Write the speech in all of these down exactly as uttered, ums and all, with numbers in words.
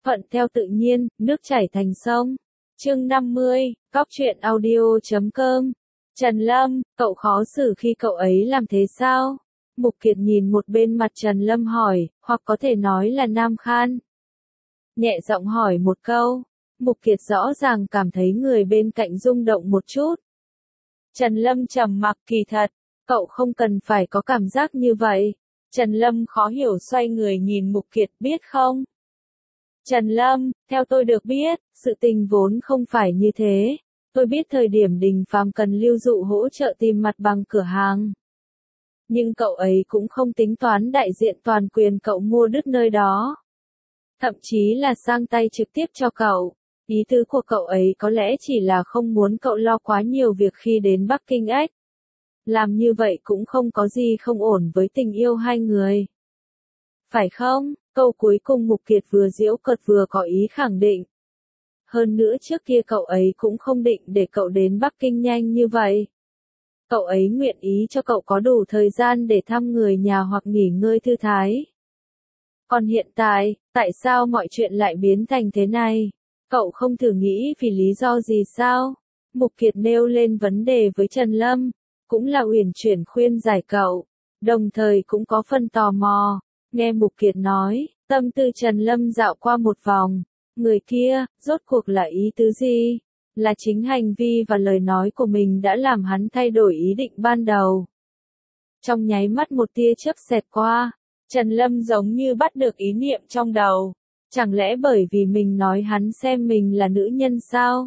Thuận theo tự nhiên, nước chảy thành sông. Chương năm mươi, Cóc truyện audio chấm com. Trần Lâm, cậu khó xử khi cậu ấy làm thế sao? Mục Kiệt nhìn một bên mặt Trần Lâm hỏi, hoặc có thể nói là Nam Khan. Nhẹ giọng hỏi một câu, Mục Kiệt rõ ràng cảm thấy người bên cạnh rung động một chút. Trần Lâm trầm mặc, kỳ thật, cậu không cần phải có cảm giác như vậy. Trần Lâm khó hiểu xoay người nhìn Mục Kiệt, biết không? Trần Lâm, theo tôi được biết, sự tình vốn không phải như thế. Tôi biết thời điểm Đình Phàm cần Lưu Dụ hỗ trợ tìm mặt bằng cửa hàng. Nhưng cậu ấy cũng không tính toán đại diện toàn quyền cậu mua đứt nơi đó. Thậm chí là sang tay trực tiếp cho cậu. Ý tứ của cậu ấy có lẽ chỉ là không muốn cậu lo quá nhiều việc khi đến Bắc Kinh ếch. Làm như vậy cũng không có gì không ổn với tình yêu hai người. Phải không? Câu cuối cùng Mục Kiệt vừa giễu cợt vừa có ý khẳng định. Hơn nữa trước kia cậu ấy cũng không định để cậu đến Bắc Kinh nhanh như vậy. Cậu ấy nguyện ý cho cậu có đủ thời gian để thăm người nhà hoặc nghỉ ngơi thư thái. Còn hiện tại, tại sao mọi chuyện lại biến thành thế này? Cậu không thử nghĩ vì lý do gì sao? Mục Kiệt nêu lên vấn đề với Trần Lâm, cũng là uyển chuyển khuyên giải cậu, đồng thời cũng có phần tò mò. Nghe Mục Kiệt nói, tâm tư Trần Lâm dạo qua một vòng, người kia, rốt cuộc là ý tứ gì? Là chính hành vi và lời nói của mình đã làm hắn thay đổi ý định ban đầu. Trong nháy mắt một tia chớp xẹt qua, Trần Lâm giống như bắt được ý niệm trong đầu. Chẳng lẽ bởi vì mình nói hắn xem mình là nữ nhân sao?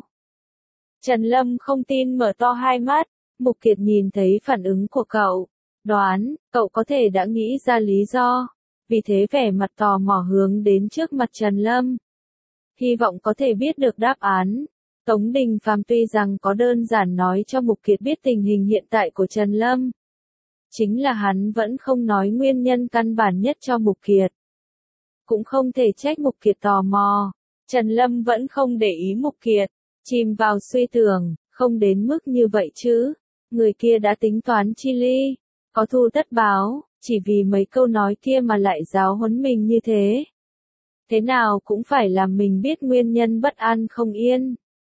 Trần Lâm không tin mở to hai mắt, Mục Kiệt nhìn thấy phản ứng của cậu. Đoán, cậu có thể đã nghĩ ra lý do. Vì thế vẻ mặt tò mò hướng đến trước mặt Trần Lâm. Hy vọng có thể biết được đáp án. Tống Đình Phàm tuy rằng có đơn giản nói cho Mục Kiệt biết tình hình hiện tại của Trần Lâm. Chính là hắn vẫn không nói nguyên nhân căn bản nhất cho Mục Kiệt. Cũng không thể trách Mục Kiệt tò mò. Trần Lâm vẫn không để ý Mục Kiệt, chìm vào suy tưởng, không đến mức như vậy chứ. Người kia đã tính toán chi ly, có thu tất báo, chỉ vì mấy câu nói kia mà lại giáo huấn mình như thế. Thế nào cũng phải làm mình biết nguyên nhân bất an không yên.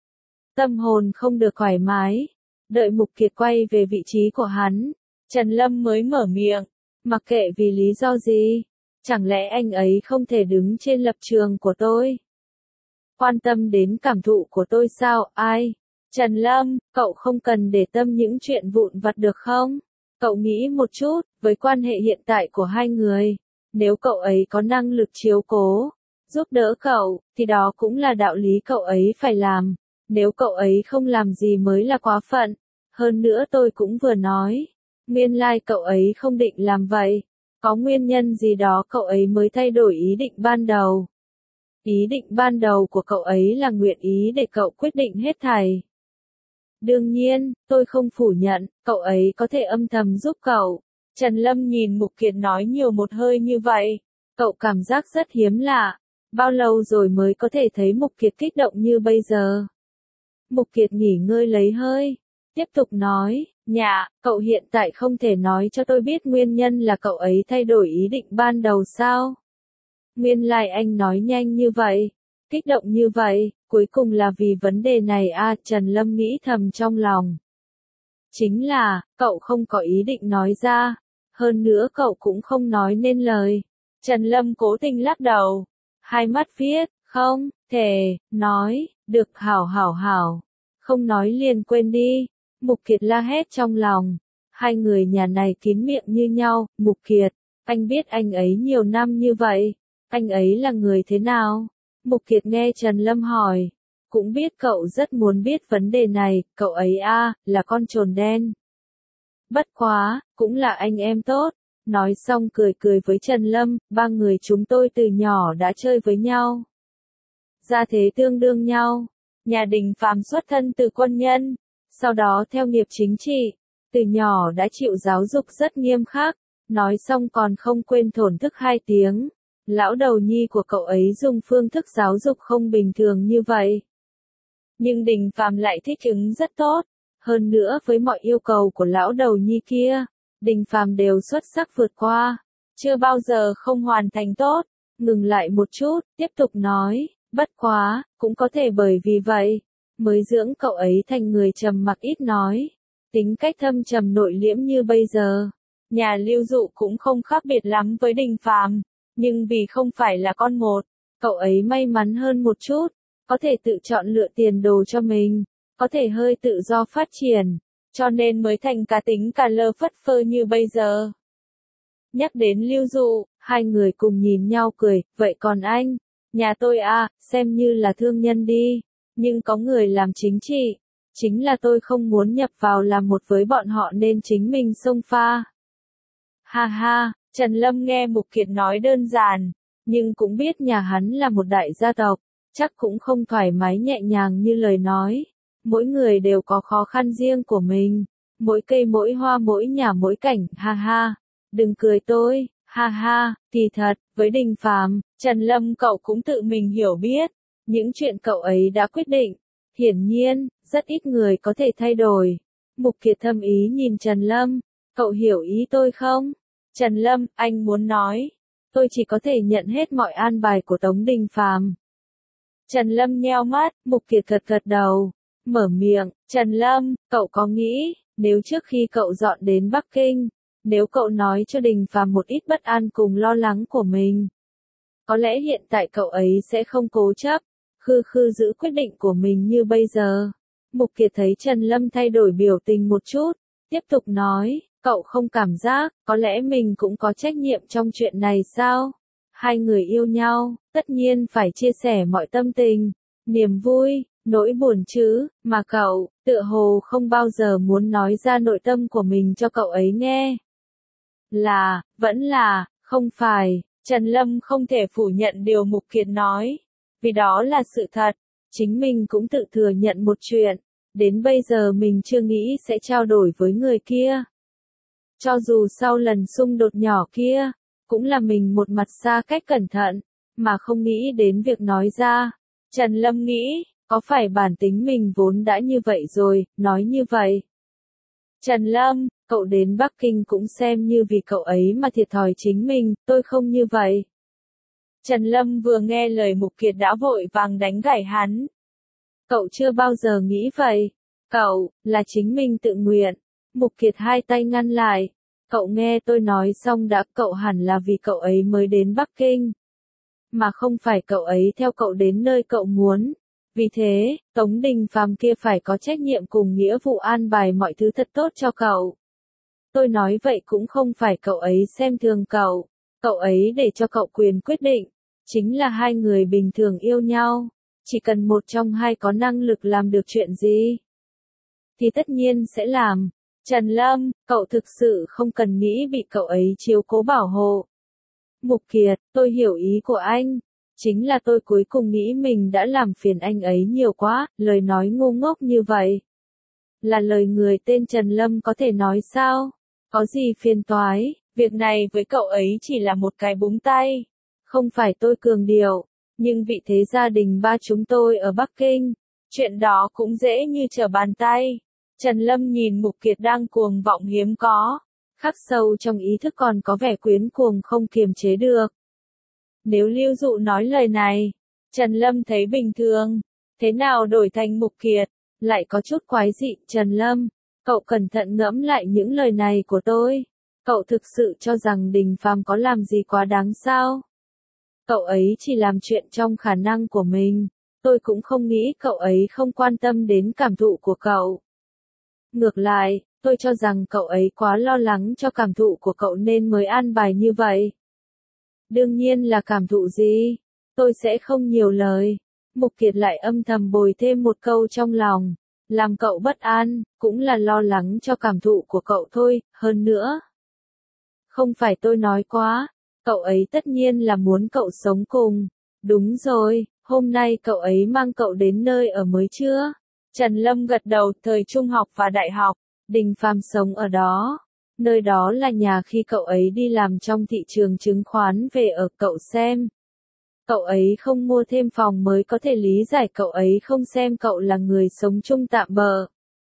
Tâm hồn không được thoải mái. Đợi Mục Kiệt quay về vị trí của hắn, Trần Lâm mới mở miệng, mặc kệ vì lý do gì. Chẳng lẽ anh ấy không thể đứng trên lập trường của tôi? Quan tâm đến cảm thụ của tôi sao? Ai? Trần Lâm, cậu không cần để tâm những chuyện vụn vặt được không? Cậu nghĩ một chút, với quan hệ hiện tại của hai người, nếu cậu ấy có năng lực chiếu cố, giúp đỡ cậu, thì đó cũng là đạo lý cậu ấy phải làm. Nếu cậu ấy không làm gì mới là quá phận. Hơn nữa tôi cũng vừa nói, nguyên lai like cậu ấy không định làm vậy. Có nguyên nhân gì đó cậu ấy mới thay đổi ý định ban đầu. Ý định ban đầu của cậu ấy là nguyện ý để cậu quyết định hết thảy. Đương nhiên, tôi không phủ nhận, cậu ấy có thể âm thầm giúp cậu. Trần Lâm nhìn Mục Kiệt nói nhiều một hơi như vậy. Cậu cảm giác rất hiếm lạ. Bao lâu rồi mới có thể thấy Mục Kiệt kích động như bây giờ? Mục Kiệt nghỉ ngơi lấy hơi. Tiếp tục nói, dạ, cậu hiện tại không thể nói cho tôi biết nguyên nhân là cậu ấy thay đổi ý định ban đầu sao? Nguyên lai like anh nói nhanh như vậy, kích động như vậy, cuối cùng là vì vấn đề này à? Trần Lâm nghĩ thầm trong lòng. Chính là, cậu không có ý định nói ra, hơn nữa cậu cũng không nói nên lời. Trần Lâm cố tình lắc đầu, hai mắt viết, không, thể, nói, được hảo hảo hảo, không nói liền quên đi. Mục Kiệt la hét trong lòng, hai người nhà này kín miệng như nhau. Mục Kiệt, anh biết anh ấy nhiều năm như vậy, anh ấy là người thế nào? Mục Kiệt nghe Trần Lâm hỏi, cũng biết cậu rất muốn biết vấn đề này, cậu ấy a à, là con trồn đen. Bất quá, cũng là anh em tốt. Nói xong cười cười với Trần Lâm, ba người chúng tôi từ nhỏ đã chơi với nhau. Gia thế tương đương nhau, nhà Đình Phàm xuất thân từ quân nhân. Sau đó theo nghiệp chính trị, từ nhỏ đã chịu giáo dục rất nghiêm khắc, nói xong còn không quên thổn thức hai tiếng. Lão đầu nhi của cậu ấy dùng phương thức giáo dục không bình thường như vậy. Nhưng Đình Phàm lại thích ứng rất tốt, hơn nữa với mọi yêu cầu của lão đầu nhi kia, Đình Phàm đều xuất sắc vượt qua, chưa bao giờ không hoàn thành tốt. ngừng lại một chút, tiếp tục nói, bất quá, cũng có thể bởi vì vậy, mới dưỡng cậu ấy thành người trầm mặc ít nói, tính cách thâm trầm nội liễm như bây giờ. Nhà Lưu Dụ cũng không khác biệt lắm với Đình Phàm, nhưng vì không phải là con một, cậu ấy may mắn hơn một chút, có thể tự chọn lựa tiền đồ cho mình, có thể hơi tự do phát triển, cho nên mới thành cá tính cà lơ phất phơ như bây giờ. Nhắc đến Lưu Dụ, hai người cùng nhìn nhau cười, vậy còn anh? Nhà tôi à, xem như là thương nhân đi, nhưng có người làm chính trị, chính là tôi không muốn nhập vào làm một với bọn họ nên chính mình xông pha. Ha ha, Trần Lâm nghe Mục Kiệt nói đơn giản, nhưng cũng biết nhà hắn là một đại gia tộc, chắc cũng không thoải mái nhẹ nhàng như lời nói. Mỗi người đều có khó khăn riêng của mình, mỗi cây mỗi hoa mỗi nhà mỗi cảnh, ha ha. Đừng cười tôi, ha ha, kỳ thật, với Đình Phàm, Trần Lâm cậu cũng tự mình hiểu biết, những chuyện cậu ấy đã quyết định, hiển nhiên, rất ít người có thể thay đổi. Mục Kiệt thâm ý nhìn Trần Lâm, cậu hiểu ý tôi không? Trần Lâm, anh muốn nói, tôi chỉ có thể nhận hết mọi an bài của Tống Đình Phàm. Trần Lâm nheo mắt, Mục Kiệt gật gật đầu, mở miệng, Trần Lâm, cậu có nghĩ, nếu trước khi cậu dọn đến Bắc Kinh, nếu cậu nói cho Đình Phàm một ít bất an cùng lo lắng của mình, có lẽ hiện tại cậu ấy sẽ không cố chấp, khư khư giữ quyết định của mình như bây giờ. Mục Kiệt thấy Trần Lâm thay đổi biểu tình một chút, tiếp tục nói, cậu không cảm giác, có lẽ mình cũng có trách nhiệm trong chuyện này sao? Hai người yêu nhau, tất nhiên phải chia sẻ mọi tâm tình, niềm vui, nỗi buồn chứ, mà cậu, tựa hồ không bao giờ muốn nói ra nội tâm của mình cho cậu ấy nghe. Là, vẫn là, không phải, Trần Lâm không thể phủ nhận điều Mục Kiệt nói, vì đó là sự thật, chính mình cũng tự thừa nhận một chuyện, đến bây giờ mình chưa nghĩ sẽ trao đổi với người kia. Cho dù sau lần xung đột nhỏ kia, cũng là mình một mặt xa cách cẩn thận, mà không nghĩ đến việc nói ra. Trần Lâm nghĩ, có phải bản tính mình vốn đã như vậy rồi, nói như vậy. Trần Lâm, cậu đến Bắc Kinh cũng xem như vì cậu ấy mà thiệt thòi chính mình, tôi không như vậy. Trần Lâm vừa nghe lời Mục Kiệt đã vội vàng đánh gãy hắn. Cậu chưa bao giờ nghĩ vậy. Cậu, là chính mình tự nguyện. Mục Kiệt hai tay ngăn lại. Cậu nghe tôi nói xong đã, cậu hẳn là vì cậu ấy mới đến Bắc Kinh. Mà không phải cậu ấy theo cậu đến nơi cậu muốn. Vì thế, Tống Đình Phàm kia phải có trách nhiệm cùng nghĩa vụ an bài mọi thứ thật tốt cho cậu. Tôi nói vậy cũng không phải cậu ấy xem thường cậu. Cậu ấy để cho cậu quyền quyết định. Chính là hai người bình thường yêu nhau. Chỉ cần một trong hai có năng lực làm được chuyện gì, thì tất nhiên sẽ làm. Trần Lâm, cậu thực sự không cần nghĩ bị cậu ấy chiếu cố bảo hộ. Mục Kiệt, tôi hiểu ý của anh. Chính là tôi cuối cùng nghĩ mình đã làm phiền anh ấy nhiều quá, lời nói ngu ngốc như vậy. Là lời người tên Trần Lâm có thể nói sao? Có gì phiền toái, việc này với cậu ấy chỉ là một cái búng tay. Không phải tôi cường điệu, nhưng vị thế gia đình ba chúng tôi ở Bắc Kinh, chuyện đó cũng dễ như trở bàn tay. Trần Lâm nhìn Mục Kiệt đang cuồng vọng hiếm có, khắc sâu trong ý thức còn có vẻ quyến cuồng không kiềm chế được. Nếu Lưu Dụ nói lời này, Trần Lâm thấy bình thường, thế nào đổi thành Mục Kiệt, lại có chút quái dị. Trần Lâm, cậu cẩn thận ngẫm lại những lời này của tôi. Cậu thực sự cho rằng Đình Phàm có làm gì quá đáng sao? Cậu ấy chỉ làm chuyện trong khả năng của mình, tôi cũng không nghĩ cậu ấy không quan tâm đến cảm thụ của cậu. Ngược lại, tôi cho rằng cậu ấy quá lo lắng cho cảm thụ của cậu nên mới an bài như vậy. Đương nhiên là cảm thụ gì? Tôi sẽ không nhiều lời. Mục Kiệt lại âm thầm bồi thêm một câu trong lòng. Làm cậu bất an, cũng là lo lắng cho cảm thụ của cậu thôi, hơn nữa. Không phải tôi nói quá, cậu ấy tất nhiên là muốn cậu sống cùng. Đúng rồi, hôm nay cậu ấy mang cậu đến nơi ở mới chưa? Trần Lâm gật đầu, thời trung học và đại học, Đình Phàm sống ở đó. Nơi đó là nhà khi cậu ấy đi làm trong thị trường chứng khoán về ở, cậu xem. Cậu ấy không mua thêm phòng mới có thể lý giải cậu ấy không xem cậu là người sống chung tạm bợ,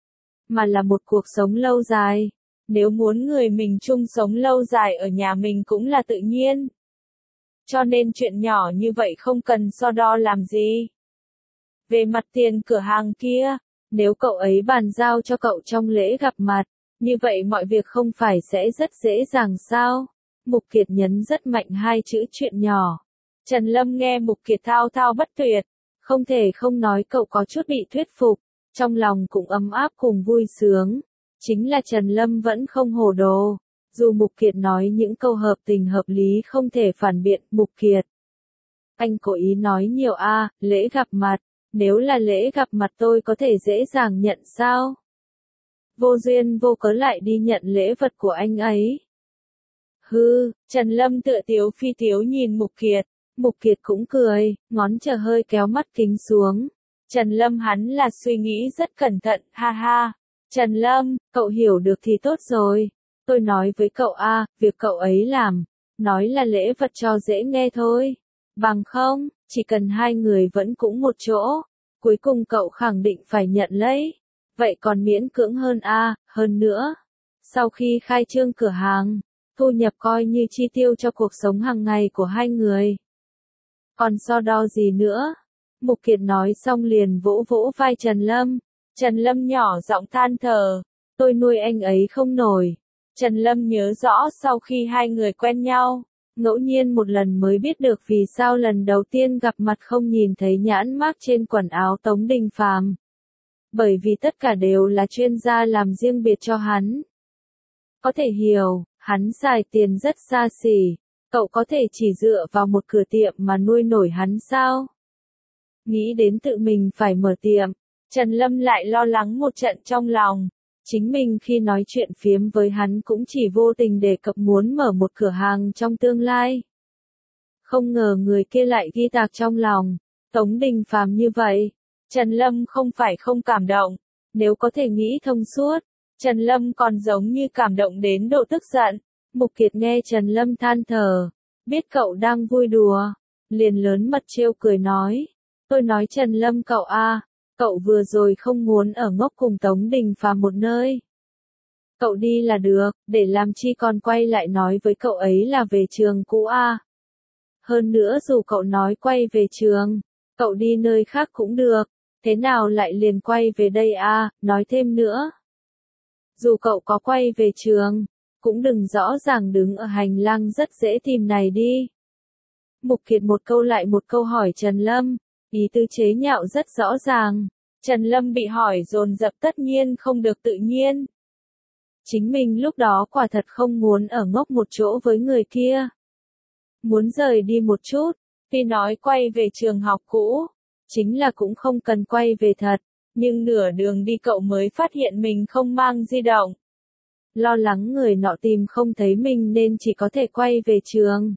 mà là một cuộc sống lâu dài. Nếu muốn người mình chung sống lâu dài ở nhà mình cũng là tự nhiên. cho nên chuyện nhỏ như vậy không cần so đo làm gì. Về mặt tiền cửa hàng kia, nếu cậu ấy bàn giao cho cậu trong lễ gặp mặt, như vậy mọi việc không phải sẽ rất dễ dàng sao? Mục Kiệt nhấn rất mạnh hai chữ chuyện nhỏ. Trần Lâm nghe Mục Kiệt thao thao bất tuyệt, không thể không nói cậu có chút bị thuyết phục, trong lòng cũng ấm áp cùng vui sướng. Chính là Trần Lâm vẫn không hồ đồ, dù Mục Kiệt nói những câu hợp tình hợp lý không thể phản biện. Mục Kiệt, anh cố ý nói nhiều a, à, lễ gặp mặt, nếu là lễ gặp mặt tôi có thể dễ dàng nhận sao? Vô duyên vô cớ lại đi nhận lễ vật của anh ấy. Hư, Trần Lâm tựa tiếu phi tiếu nhìn Mục Kiệt, Mục Kiệt cũng cười, ngón trỏ hơi kéo mắt kính xuống. Trần Lâm hắn là suy nghĩ rất cẩn thận, ha ha. Trần Lâm, cậu hiểu được thì tốt rồi. Tôi nói với cậu a, à, việc cậu ấy làm, nói là lễ vật cho dễ nghe thôi. Bằng không, chỉ cần hai người vẫn cũng một chỗ, cuối cùng cậu khẳng định phải nhận lấy. Vậy còn miễn cưỡng hơn a, à, hơn nữa. Sau khi khai trương cửa hàng, thu nhập coi như chi tiêu cho cuộc sống hàng ngày của hai người. Còn so đo gì nữa? Mục Kiệt nói xong liền vỗ vỗ vai Trần Lâm. Trần Lâm nhỏ giọng than thở, tôi nuôi anh ấy không nổi. Trần Lâm nhớ rõ sau khi hai người quen nhau, ngẫu nhiên một lần mới biết được vì sao lần đầu tiên gặp mặt không nhìn thấy nhãn mác trên quần áo Tống Đình Phàm. Bởi vì tất cả đều là chuyên gia làm riêng biệt cho hắn. Có thể hiểu, hắn xài tiền rất xa xỉ, cậu có thể chỉ dựa vào một cửa tiệm mà nuôi nổi hắn sao? Nghĩ đến tự mình phải mở tiệm, Trần Lâm lại lo lắng một trận trong lòng. Chính mình khi nói chuyện phiếm với hắn cũng chỉ vô tình đề cập muốn mở một cửa hàng trong tương lai. Không ngờ người kia lại ghi tạc trong lòng, Tống Đình Phàm như vậy. Trần Lâm không phải không cảm động, nếu có thể nghĩ thông suốt, Trần Lâm còn giống như cảm động đến độ tức giận. Mục Kiệt nghe Trần Lâm than thở, biết cậu đang vui đùa, liền lớn mật trêu cười nói, tôi nói Trần Lâm cậu a, à, cậu vừa rồi không muốn ở ngốc cùng Tống Đình Phàm một nơi. Cậu đi là được, để làm chi còn quay lại nói với cậu ấy là về trường cũ a. À. Hơn nữa dù cậu nói quay về trường, cậu đi nơi khác cũng được, thế nào lại liền quay về đây a, à, nói thêm nữa. Dù cậu có quay về trường, cũng đừng rõ ràng đứng ở hành lang rất dễ tìm này đi. Mục Kiệt một câu lại một câu hỏi Trần Lâm, ý tư chế nhạo rất rõ ràng. Trần Lâm bị hỏi dồn dập tất nhiên không được tự nhiên. Chính mình lúc đó quả thật không muốn ở ngốc một chỗ với người kia. Muốn rời đi một chút, tuy nói quay về trường học cũ, chính là cũng không cần quay về thật, nhưng nửa đường đi cậu mới phát hiện mình không mang di động. Lo lắng người nọ tìm không thấy mình nên chỉ có thể quay về trường.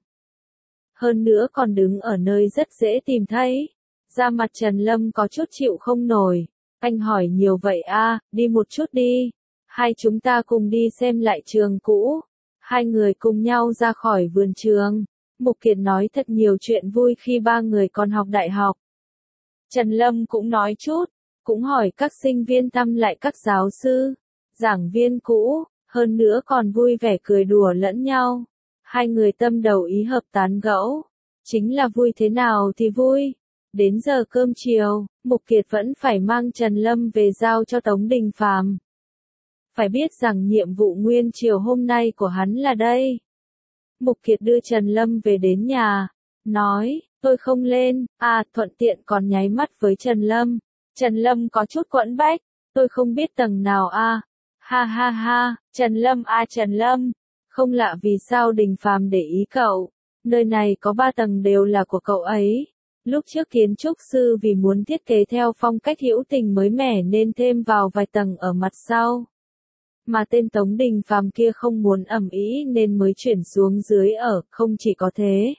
Hơn nữa còn đứng ở nơi rất dễ tìm thấy. Da mặt Trần Lâm có chút chịu không nổi. Anh hỏi nhiều vậy a, à, đi một chút đi. Hai chúng ta cùng đi xem lại trường cũ. Hai người cùng nhau ra khỏi vườn trường. Mục Kiệt nói thật nhiều chuyện vui khi ba người còn học đại học. Trần Lâm cũng nói chút, cũng hỏi các sinh viên thăm lại các giáo sư, giảng viên cũ, hơn nữa còn vui vẻ cười đùa lẫn nhau. Hai người tâm đầu ý hợp tán gẫu, chính là vui thế nào thì vui. Đến giờ cơm chiều, Mục Kiệt vẫn phải mang Trần Lâm về giao cho Tống Đình Phàm. Phải biết rằng nhiệm vụ nguyên chiều hôm nay của hắn là đây. Mục Kiệt đưa Trần Lâm về đến nhà, nói, tôi không lên, à thuận tiện còn nháy mắt với Trần Lâm. Trần Lâm có chút quẫn bách, tôi không biết tầng nào a. À. Ha ha ha, Trần Lâm a à, Trần Lâm, không lạ vì sao Đình Phàm để ý cậu, nơi này có ba tầng đều là của cậu ấy. Lúc trước kiến trúc sư vì muốn thiết kế theo phong cách hữu tình mới mẻ nên thêm vào vài tầng ở mặt sau. Mà tên Tống Đình Phàm kia không muốn ầm ĩ nên mới chuyển xuống dưới ở, không chỉ có thế.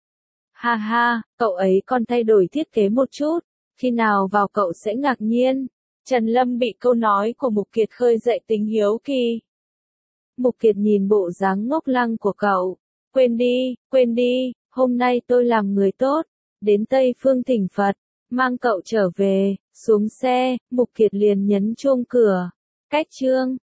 Ha ha, cậu ấy còn thay đổi thiết kế một chút, khi nào vào cậu sẽ ngạc nhiên. Trần Lâm bị câu nói của Mục Kiệt khơi dậy tính hiếu kỳ. Mục Kiệt nhìn bộ dáng ngốc lăng của cậu, quên đi, quên đi, hôm nay tôi làm người tốt, đến Tây Phương thỉnh Phật, mang cậu trở về, xuống xe, Mục Kiệt liền nhấn chuông cửa, cách chương.